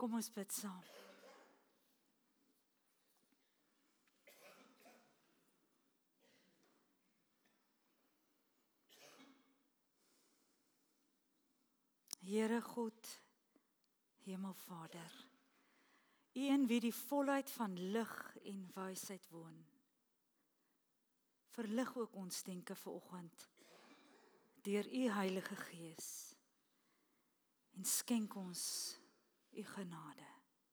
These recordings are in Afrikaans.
Kom ons bid saam. Here God, Hemelvader, U in wie die volheid van lig en wysheid woon. Verlig ook ons denke vanoggend deur U Heilige Gees en skenk ons U genade.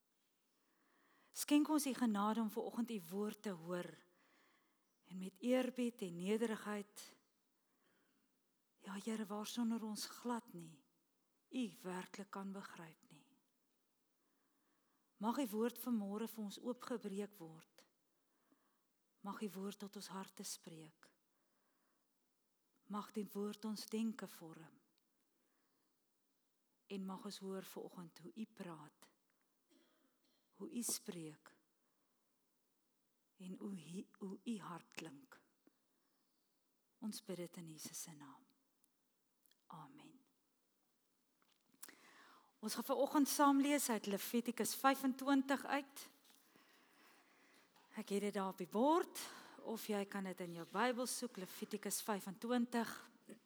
Skenk ons U genade om vanoggend U woord te hoor en met eerbied en nederigheid, ja Here, waarsonder ons glad nie U werklik kan begryp nie. Mag U woord vanmôre vir ons oopgebreek word. Mag U woord tot ons harte spreek. Mag die woord ons denke vorm. En mag ons hoor vanoggend hoe U praat, hoe U spreek en hoe U hart klink. Ons bid dit in Jesus se naam. Amen. Ons gaan vanoggend saam lees uit Levitikus 25 uit. Ek het dit daar op die bord, of jy kan dit in jou Bybel soek, Levitikus 25.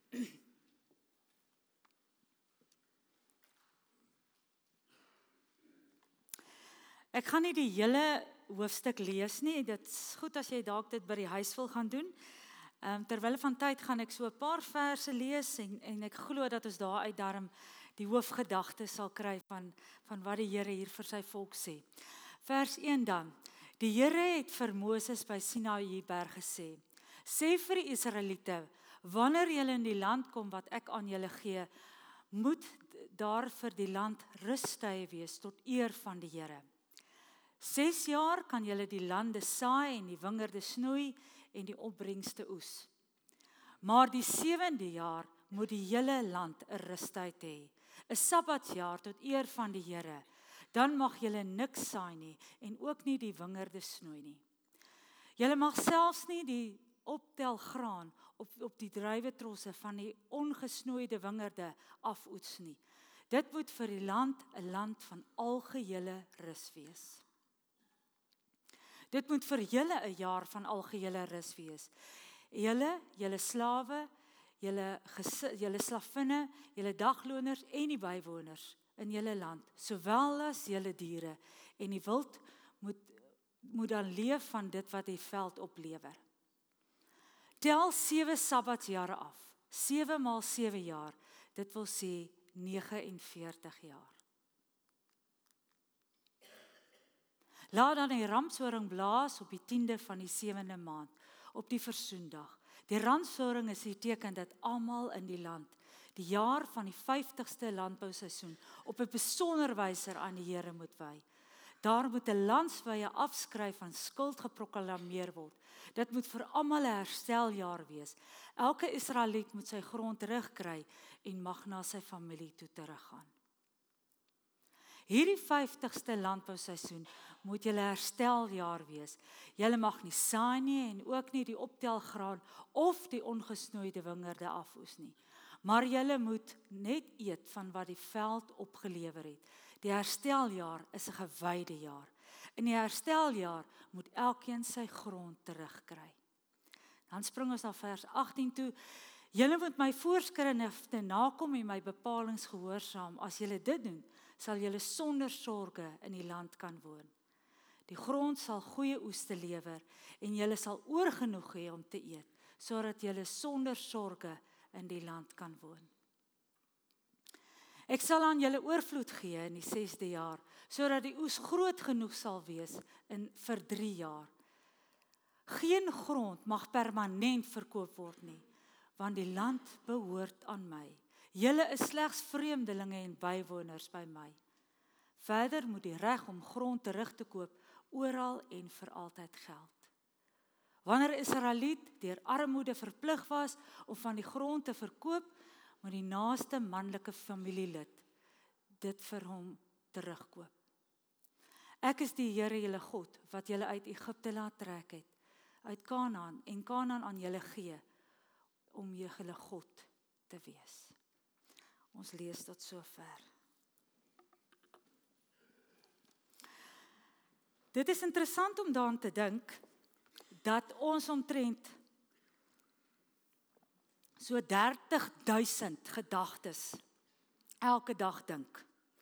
Ek gaan nie die hele hoofstuk lees nie, dit is goed as jy dalk dit by die huis wil gaan doen. Terwille van tyd gaan ek so 'n paar verse lees en ek glo dat ons daaruit daarom die hoofgedagte sal kry van wat die Here hier vir sy volk sê. Vers 1 dan. Die Here het vir Moses by Sinaï berg gesê: Sê vir die Israeliete, wanneer julle in die land kom wat ek aan julle gee, moet daar vir die land rustye wees tot eer van die Here. 6 jaar kan julle die lande saai en die wingerde snoei en die opbrengste oes. Maar die 7de jaar moet die hele land 'n rustyd hê, 'n Sabbatjaar tot eer van die Here. Dan mag julle niks saai nie en ook nie die wingerde snoei nie. Julle mag selfs nie die optel graan op die druiwetrosse van die ongesnoeide wingerde afoets nie. Dit moet vir die land 'n land van algehele rus wees. Dit moet vir julle 'n jaar van algehele rus wees. Julle slawe, julle slavinne, julle dagloners en die bywoners in julle land, sowel as julle diere, en die wild moet dan leef van dit wat die veld oplewer. Tel 7 Sabbatjare af, 7 maal 7 jaar, dit wil sê 49 jaar. Laat dan die ramshoring blaas op die 10de van die 7de maand, op die versoendag. Die ramshoring is die teken dat almal in die land die jaar van die 50ste landbouseisoen op 'n besonder wyse aan die Here moet wy. Daar moet 'n landswye afskryf van skuld geproklameer word. Dit moet vir almal 'n hersteljaar wees. Elke Israeliet moet sy grond terugkry en mag na sy familie toe teruggaan. Hierdie 50ste landbouseisoen moet julle hersteljaar wees. Julle mag nie saai nie en ook nie die optelgraan of die ongesnoeide wingerde afoes nie. Maar julle moet net eet van wat die veld opgelewer het. Die hersteljaar is 'n gewyde jaar. In die hersteljaar moet elkeen sy grond terugkry. Dan spring ons na vers 18 toe. Julle moet my voorskrifte nakom en my bepalinge gehoorsaam. As julle dit doen, sal julle sonder sorge in die land kan woon. Die grond sal goeie oes te lewer en julle sal oorgenoeg hê om te eet, sodat julle sonder sorge in die land kan woon. Ek sal aan julle oorvloed gee in die 6de jaar, sodat die oes groot genoeg sal wees vir 3 jaar. Geen grond mag permanent verkoop word nie, want die land behoort aan my. Julle is slegs vreemdelinge en bywoners by my. Verder moet die reg om grond terug te koop oral en vir altyd geld. Wanneer 'n Israeliet deur armoede verplig was om van die grond te verkoop, moet die naaste manlike familielid dit vir hom terugkoop. Ek is die Here julle God, wat julle uit Egipte laat trek het, uit Kanaan, en Kanaan aan julle gee, om julle God te wees. Ons lees tot sover. Dit is interessant om daaraan te dink, dat ons omtrent so 30.000 gedagtes elke dag dink.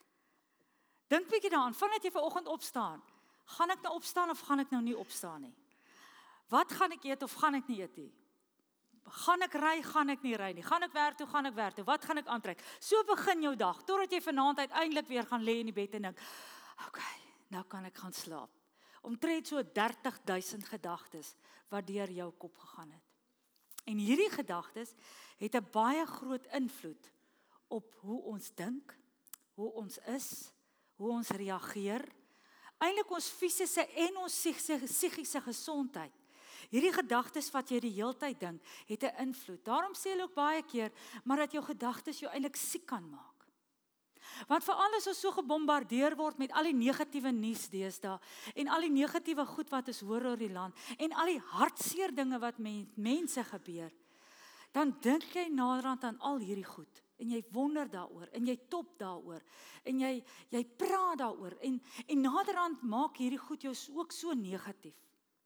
Dink bietjie daaraan, vandat jy vanoggend opstaan, gaan ek nou opstaan of gaan ek nou nie opstaan nie? Wat gaan ek eet of gaan ek nie eet nie? Gaan ek ry, gaan ek nie ry nie? Gaan ek werk toe, gaan ek werk toe? Wat gaan ek aantrek? So begin jou dag, totdat jy vanaand uiteindelik weer gaan lê in die bed en dink, okay, nou kan ek gaan slaap. Omtrent so 30.000 gedagtes wat deur jou kop gegaan het. En hierdie gedagtes het 'n baie groot invloed op hoe ons dink, hoe ons is, hoe ons reageer, eintlik ons fisiese en ons psigiese gesondheid. Hierdie gedagtes wat jy die hele tyd dink, het 'n invloed. Daarom sê hulle ook baie keer, maar dat jou gedagtes jou eintlik siek kan maak. Want veral as ons so gebombardeer word met al die negatiewe nuus deesdae en al die negatiewe goed wat ons hoor oor die land en al die hartseer dinge wat met mense gebeur, dan dink jy naderhand aan al hierdie goed en jy wonder daaroor en jy top daaroor en jy praat daaroor en naderhand maak hierdie goed jou ook so negatief.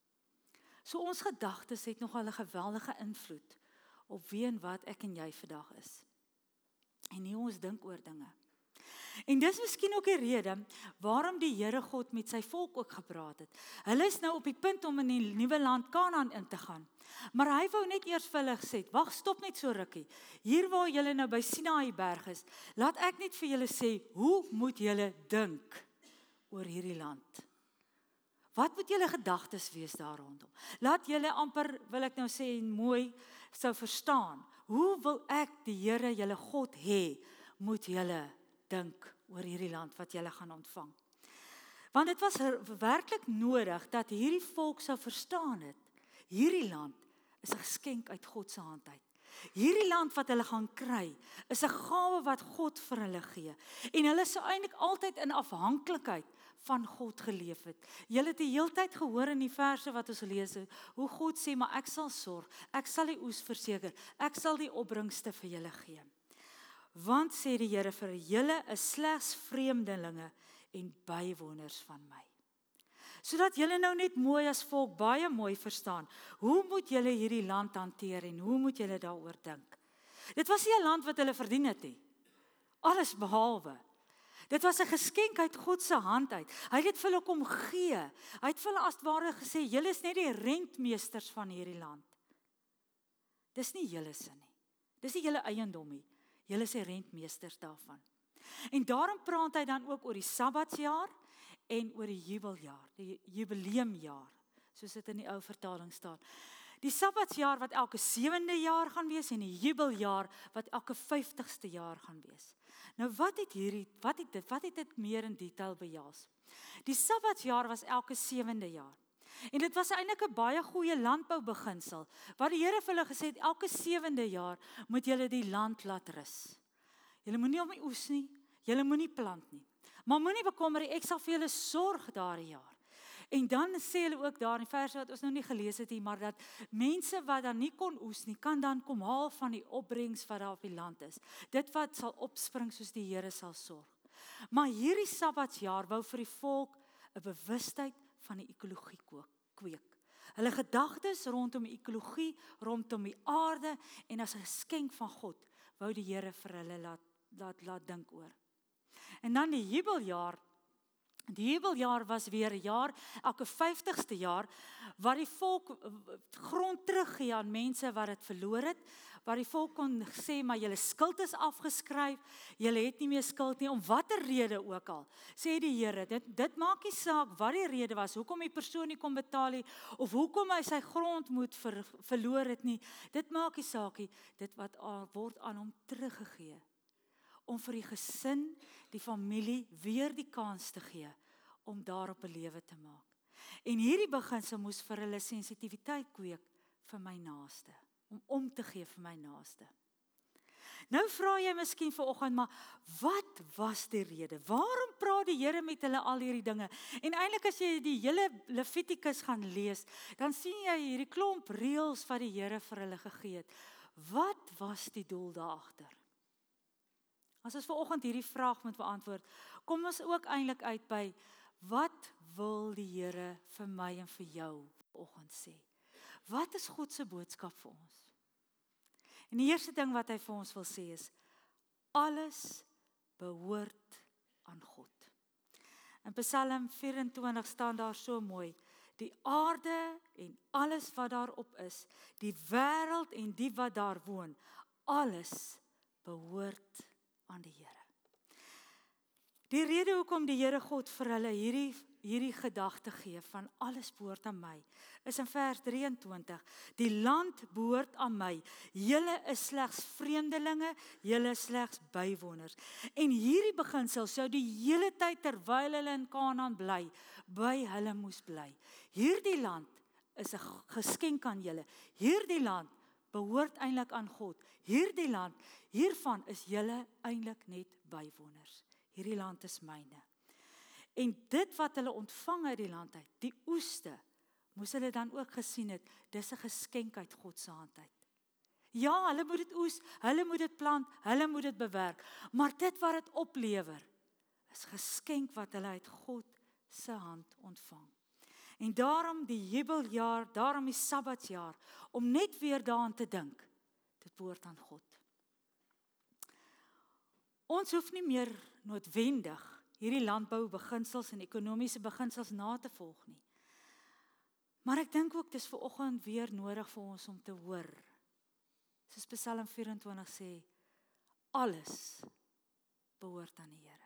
So ons gedagtes het nogal 'n geweldige invloed op wie en wat ek en jy vandag is. En hoe ons dink oor dinge. En dis miskien ook die rede waarom die Here God met sy volk ook gepraat het. Hulle is nou op die punt om in die nuwe land Kanaan in te gaan. Maar hy wou net eers vir hulle gesê, wag, stop net so rukkie. Hier waar julle nou by Sinaï berg is, laat ek net vir julle sê, hoe moet julle dink oor hierdie land? Wat moet julle gedagtes wees daar rondom? Laat julle amper, wil ek nou sê, mooi sou verstaan. Hoe wil ek die Here, julle God hê, moet julle dink oor hierdie land wat julle gaan ontvang? Want dit was werklik nodig dat hierdie volk sou verstaan het. Hierdie land is 'n geskenk uit God se hand uit. Hierdie land wat hulle gaan kry, is 'n gawe wat God vir hulle gee. En hulle sou eintlik altyd in afhanklikheid van God geleef het. Julle het die hele tyd gehoor in die verse wat ons lees, hoe God sê, maar ek sal sorg, ek sal die oes verseker, ek sal die opbrengste vir julle gee. Want, sê die Here, vir julle is slegs vreemdelinge en bywoners van my. Sodat julle nou net mooi as volk baie mooi verstaan, hoe moet julle hierdie land hanteer en hoe moet julle daaroor dink? Dit was nie 'n land wat hulle verdien het nie. Alles behalwe. Dit was 'n geskenk uit God se hand uit. Hy het dit vir hulle kom gee. Hy het vir hulle as ware gesê, julle is net die rentmeesters van hierdie land. Dis nie julle se nie. Dis nie julle eiendom nie. Julle is die rentmeesters daarvan. En daarom praat hy dan ook oor die Sabbatsjaar en oor die jubeljaar, die jubileumjaar, soos dit in die ou vertaling staan. Die Sabbatsjaar wat elke 7de jaar gaan wees en die jubeljaar wat elke 50ste jaar gaan wees. Nou wat het dit meer in detail behels? Die Sabbatsjaar was elke 7de jaar. En dit was eintlik 'n baie goeie landboubeginsel, waar die Here vir hulle gesê het, elke 7de jaar moet julle die land laat rus. Julle moenie op my oes nie, julle moenie plant nie. Maar moenie bekommer nie, ek sal vir julle sorg daardie jaar. En dan sê hulle ook daar in die verse wat ons nou nie gelees het nie, maar dat mense wat dan nie kon oes nie, kan dan kom haal van die opbrengs wat daar op die land is. Dit wat sal opspring soos die Here sal sorg. Maar hierdie Sabbatsjaar wou vir die volk 'n bewustheid van die ekologie kweek. Hulle gedagtes rondom die ekologie, rondom die aarde en as 'n geskenk van God, wou die Here vir hulle laat dink oor. En dan die jubeljaar. Die jubeljaar was weer 'n jaar, elke 50ste jaar, waar die volk grond teruggee aan mense wat dit verloor het, waar die volk kon sê, maar julle skuld is afgeskryf, julle het nie meer skuld nie, om watter rede ook al, sê die Here, dit maak nie saak wat die rede was, hoekom die persoon nie kon betaal nie, of hoekom hy sy grond moet verloor het nie, dit maak nie saak nie, dit wat word aan hom teruggegee, om vir die gesin, die familie, weer die kans te gee, om daarop 'n lewe te maak. En hierdie beginsel moes vir hulle sensitiwiteit kweek vir my naaste, om te gee vir my naaste. Nou vra jy miskien vanoggend, maar wat was die rede? Waarom praat die Here met hulle al hierdie dinge? En eintlik as jy die hele Levitikus gaan lees, dan sien jy hierdie klomp reëls wat die Here vir hulle gegee het. Wat was die doel daagter? As ons vanoggend hierdie vraag moet beantwoord, kom ons ook eintlik uit by, wat wil die Here vir my en vir jou vanoggend sê? Wat is God se boodskap vir ons? En die eerste ding wat hy vir ons wil sê is, alles behoort aan God. In Psalm 24 staan daar so mooi, die aarde en alles wat daarop is, die wêreld en die wat daar woon, alles behoort aan die Here. Die rede hoekom die Here God vir hulle hierdie gedagte gee van alles behoort aan my, is in vers 23, die land behoort aan my, julle is slegs vreemdelinge, julle is slegs bywoners. En hierdie beginsel sou die hele tyd terwyl hulle in Kanaan bly, by hulle moes bly. Hierdie land is 'n geskenk aan julle. Hierdie land behoort eintlik aan God. Hierdie land, hiervan is julle eintlik net bywoners. Hierdie land is myne. En dit wat hulle ontvang uit die land uit, die oeste, moes hulle dan ook gesien het, dis 'n geskenk uit God se hand uit. Ja, hulle moet dit oes, hulle moet dit plant, hulle moet dit bewerk, maar dit wat dit oplewer, is geskenk wat hulle uit God se hand ontvang. En daarom die jubeljaar, daarom die Sabbatsjaar, om net weer daaraan te dink, dit behoort aan God. Ons hoef nie meer noodwendig hierdie landboubeginsels en ekonomiese beginsels na te volg nie. Maar ek dink ook, dis vanoggend weer nodig vir ons om te hoor. Soos Psalm 24 sê, alles behoort aan die Here.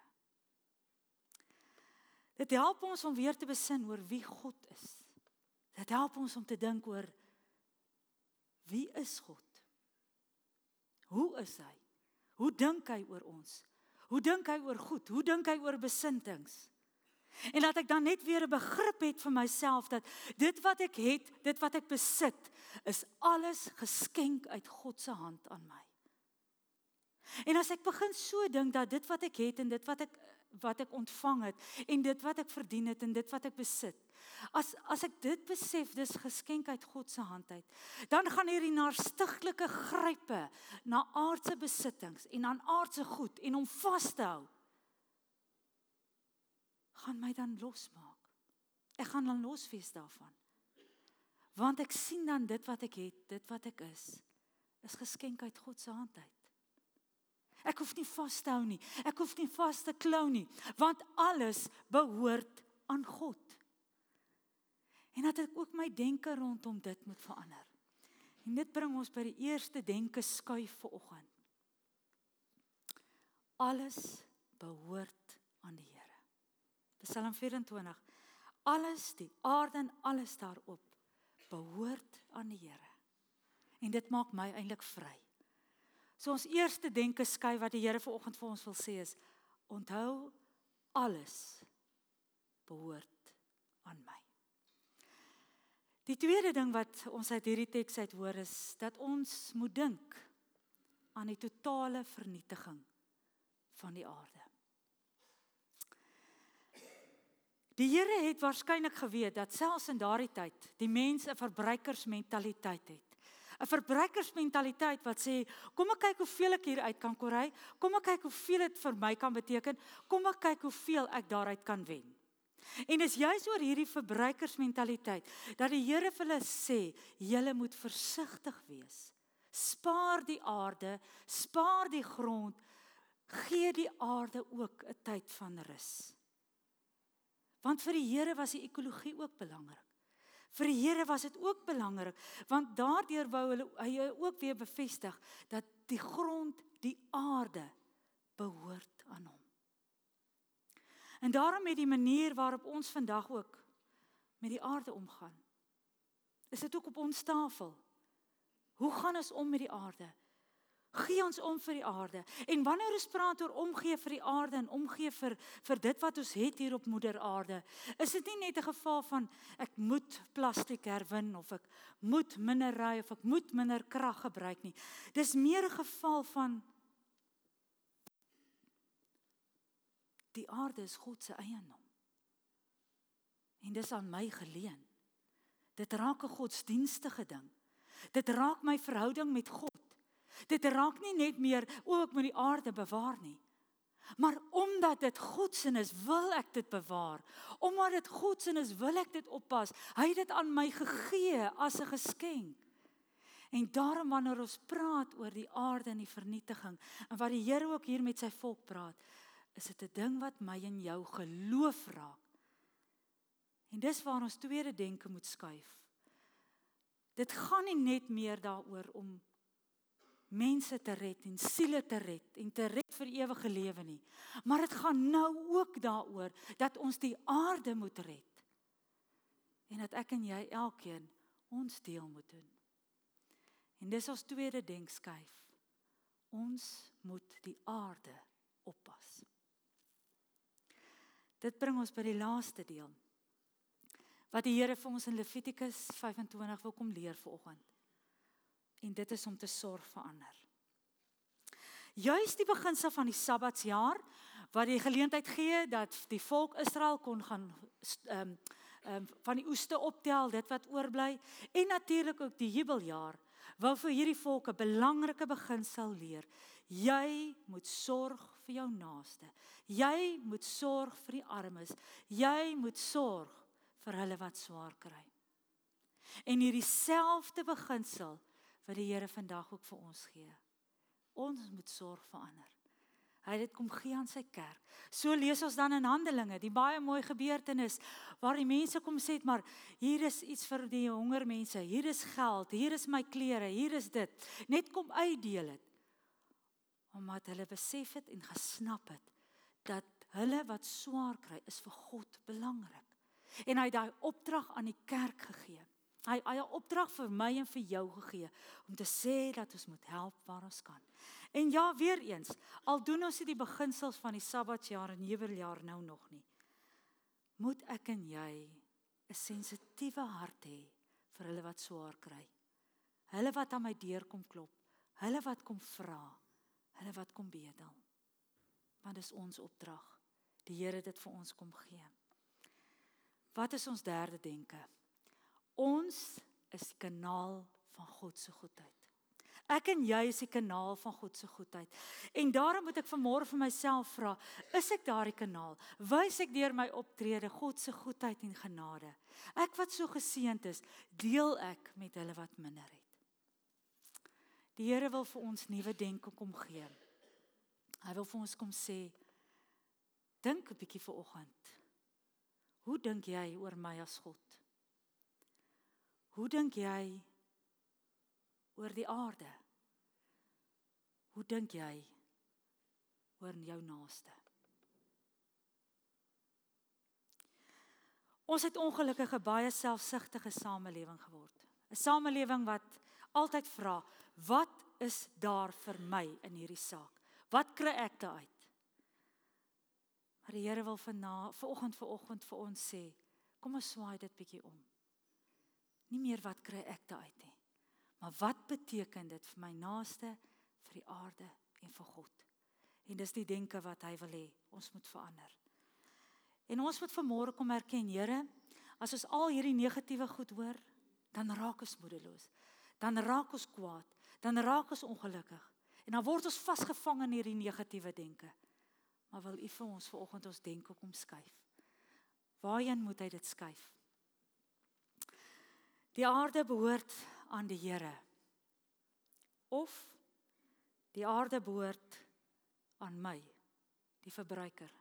Dit help ons om weer te besin oor wie God is. Dit help ons om te dink oor, wie is God? Hoe is hy? Hoe dink hy oor ons? Hoe dink hy oor goed? Hoe dink hy oor besintings? En dat ek dan net weer 'n begrip het vir myself, dat dit wat ek het, dit wat ek besit, is alles geskenk uit God se hand aan my. En as ek begin so dink, dat dit wat ek het, en dit wat ek ontvang het, en dit wat ek verdien het, en dit wat ek besit, as ek dit besef, dis geskenk uit God se hand uit, dan gaan hierdie naarstiglike grype na aardse besittings, en aan aardse goed, en om vas te hou, gaan my dan losmaak. Ek gaan dan loswees daarvan. Want ek sien dan dit wat ek het, dit wat ek is geskenk uit God se hand uit. Ek hoef nie vas te hou nie, ek hoef nie vas te klou nie, want alles behoort aan God. En dat ek ook my denke rondom dit moet verander. En dit bring ons by die eerste denke skuif vanoggend. Alles behoort aan die Here. Psalm 24, alles, die aarde en alles daarop, behoort aan die Here. En dit maak my eintlik vry. So ons eerste denke skuif wat die Here vanoggend vir ons wil sê is, onthou, alles behoort aan my. Die tweede ding wat ons uit hierdie teks uit hoor is, dat ons moet dink aan die totale vernietiging van die aarde. Die Here het waarskynlik geweet dat selfs in daardie tyd die mens 'n verbruikersmentaliteit het. 'n Verbruikersmentaliteit wat sê, kom ek kyk hoeveel ek hier uit kan kry, kom ek kyk hoeveel dit vir my kan beteken, kom ek kyk hoeveel ek daaruit kan wen. En dis juist oor hierdie verbruikersmentaliteit dat die Here vir hulle sê, julle moet versigtig wees. Spaar die aarde, spaar die grond, gee die aarde ook 'n tyd van rus. Want vir die Here was die ekologie ook belangrik. Vir die Here was dit ook belangrik, want daardeur wou hy ook weer bevestig, dat die grond, die aarde, behoort aan hom. En daarom met die manier waarop ons vandag ook met die aarde omgaan, is dit ook op ons tafel. Hoe gaan ons om met die aarde? Gee ons om vir die aarde. En wanneer ons praat oor omgee vir die aarde en omgee vir dit wat ons het hier op moeder aarde, is dit nie net 'n geval van ek moet plastiek herwin of ek moet minder ry of ek moet minder krag gebruik nie. Dis meer 'n geval van die aarde is God se eiendom. En dis aan my geleen. Dit raak 'n godsdienstige ding. Dit raak my verhouding met God. Dit raak nie net meer, ek moet die aarde bewaar nie. Maar omdat dit God se is, wil ek dit bewaar. Omdat dit God se is, wil ek dit oppas. Hy het dit aan my gegee as 'n geskenk. En daarom wanneer ons praat oor die aarde en die vernietiging, en wat die Here ook hier met sy volk praat, is dit 'n ding wat my en jou geloof raak. En dis waar ons tweede denke moet skuif. Dit gaan nie net meer daaroor om mense te red en siele te red en te red vir ewige lewe nie. Maar dit gaan nou ook daaroor dat ons die aarde moet red. En dat ek en jy elkeen ons deel moet doen. En dis ons tweede denkskuif. Ons moet die aarde oppas. Dit bring ons by die laaste deel. Wat die Here vir ons in Levitikus 25 wil kom leer vanoggend. En dit is om te sorg vir ander. Juist die beginsel van die Sabbatsjaar, wat die geleentheid gee dat die volk Israel kon gaan van die oeste optel, dit wat oorbly, en natuurlik ook die jubeljaar, wou vir hierdie volk 'n belangrike beginsel leer. Jy moet sorg vir jou naaste. Jy moet sorg vir die armes. Jy moet sorg vir hulle wat swaar kry. En hierdie selfde beginsel wat die Here vandag ook vir ons gee. Ons moet sorg vir ander. Hy het dit kom gee aan sy kerk. So lees ons dan in Handelinge, die baie mooi gebeurtenis, waar die mense kom sê, maar hier is iets vir die honger mense, hier is geld, hier is my klere, hier is dit. Net kom uitdeel het. Omdat hulle besef het en gesnap het, dat hulle wat swaar kry, is vir God belangrik. En hy het daai opdrag aan die kerk gegee. Hy het 'n opdrag vir my en vir jou gegee, om te sê dat ons moet help waar ons kan. En ja, weer eens, al doen ons die beginsels van die Sabbatsjaar en jubeljaar nou nog nie, moet ek en jy 'n sensitiewe hart hê vir hulle wat swaar kry. Hulle wat aan my deur kom klop, hulle wat kom vra, hulle wat kom bedel. Want dis ons opdrag. Die Here het dit vir ons kom gee. Wat is ons derde denke? Ons is die kanaal van God se goedheid. Ek en jy is die kanaal van God se goedheid. En daarom moet ek vanmôre vir myself vra, is ek daardie kanaal? Wys ek deur my optrede God se goedheid en genade? Ek wat so geseënd is, deel ek met hulle wat minder het. Die Here wil vir ons nuwe denke kom gee. Hy wil vir ons kom sê, dink 'n bietjie vanoggend. Hoe dink jy oor my as God? Hoe dink jy oor die aarde? Hoe dink jy oor jou naaste? Ons het ongelukkig 'n baie selfsugtige samelewing geword. 'n Samelewing wat altyd vra, wat is daar vir my in hierdie saak? Wat kry ek daaruit? Maar die Here wil vanoggend vir ons sê, kom ons swaai dit bietjie om. Nie meer wat kry ek daaruit nie, maar wat beteken dit vir my naaste, vir die aarde en vir God? En dis die denke wat hy wil hê, ons moet verander. En ons moet vanmôre kom erken, Here, as ons al hierdie negatiewe goed hoor, dan raak ons moedeloos, dan raak ons kwaad, dan raak ons ongelukkig, en dan word ons vasgevang in hierdie negatiewe denke. Maar wil U vir ons vanoggend ons denke kom skuif? Waarheen moet hy dit skuif? Die aarde behoort aan die Here. Of die aarde behoort aan my, die verbruiker.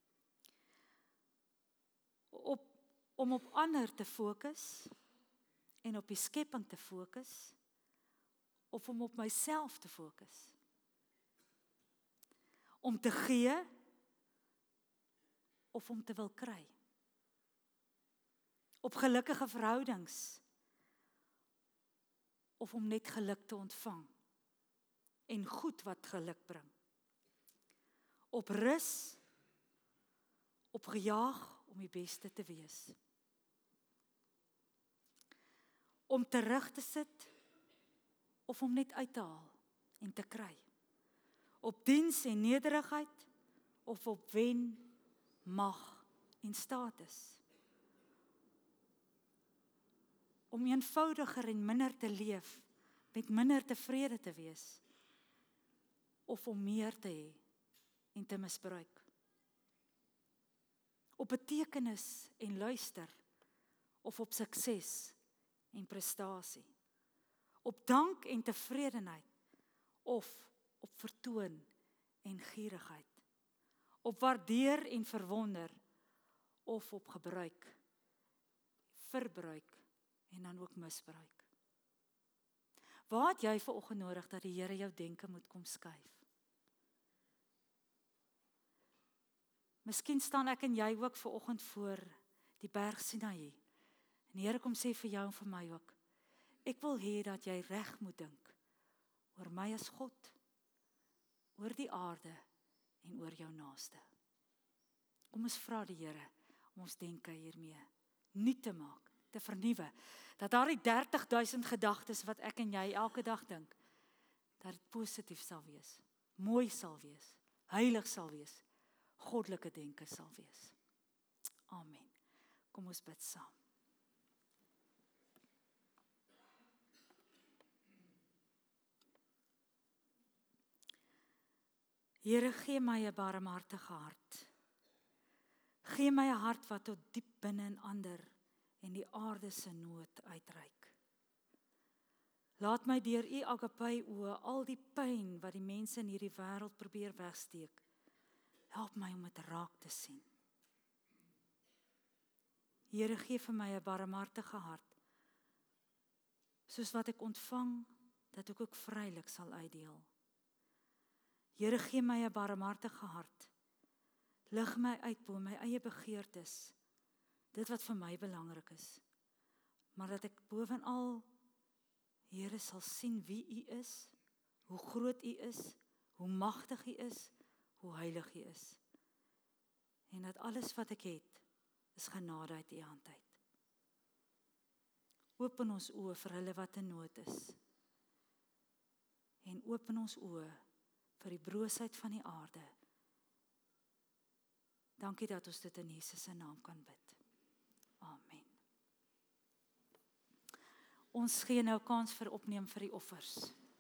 Om op ander te fokus en op die skepping te fokus, of om op myself te fokus. Om te gee of om te wil kry. Op gelukkige verhoudings of om net geluk te ontvang en goed wat geluk bring. Op rus, op gejaag om die beste te wees. Om terug te sit of om net uit te haal en te kry. Op diens en nederigheid of op wen, mag en status. Om eenvoudiger en minder te leef, met minder tevrede te wees, of om meer te hê en te misbruik. Op betekenis en luister, of op sukses en prestasie. Op dank en tevredenheid, of op vertoon en gierigheid. Op waardeer en verwonder, of op gebruik, verbruik en dan ook misbruik. Waar het jy vanoggend nodig dat die Here jou denke moet kom skuif? Miskien staan ek en jy ook vanoggend voor die berg Sinaï. En die Here kom sê vir jou en vir my ook, ek wil hê dat jy reg moet dink oor my as God, oor die aarde en oor jou naaste. Kom ons vra die Here om ons denke hiermee nuut te maak, te vernuwe, dat daar die 30.000 gedagtes wat ek en jy elke dag dink, dat dit positief sal wees, mooi sal wees, heilig sal wees, goddelike denke sal wees. Amen. Kom ons bid saam. Here, gee my 'n barmhartige hart. Gee my 'n hart wat tot diep binne in ander en die aarde se nood uitreik. Laat my deur u agape oë al die pyn wat die mense in hierdie wêreld probeer wegsteek, help my om dit raak te sien. Here, gee vir my 'n barmhartige hart, soos wat ek ontvang, dat ek ook vrylik sal uitdeel. Here, gee my 'n barmhartige hart, lig my uit bo my eie begeertes, dit wat vir my belangrik is, maar dat ek bovenal, Here, sal sien wie u is, hoe groot u is, hoe magtig u is, hoe heilig u is. En dat alles wat ek het, is genade uit u hand uit. Open ons oë vir hulle wat in nood is. En open ons oë vir die broosheid van die aarde. Dankie dat ons dit in Jesus se naam kan bid. Amen. Ons gee nou kans vir opneem vir die offers.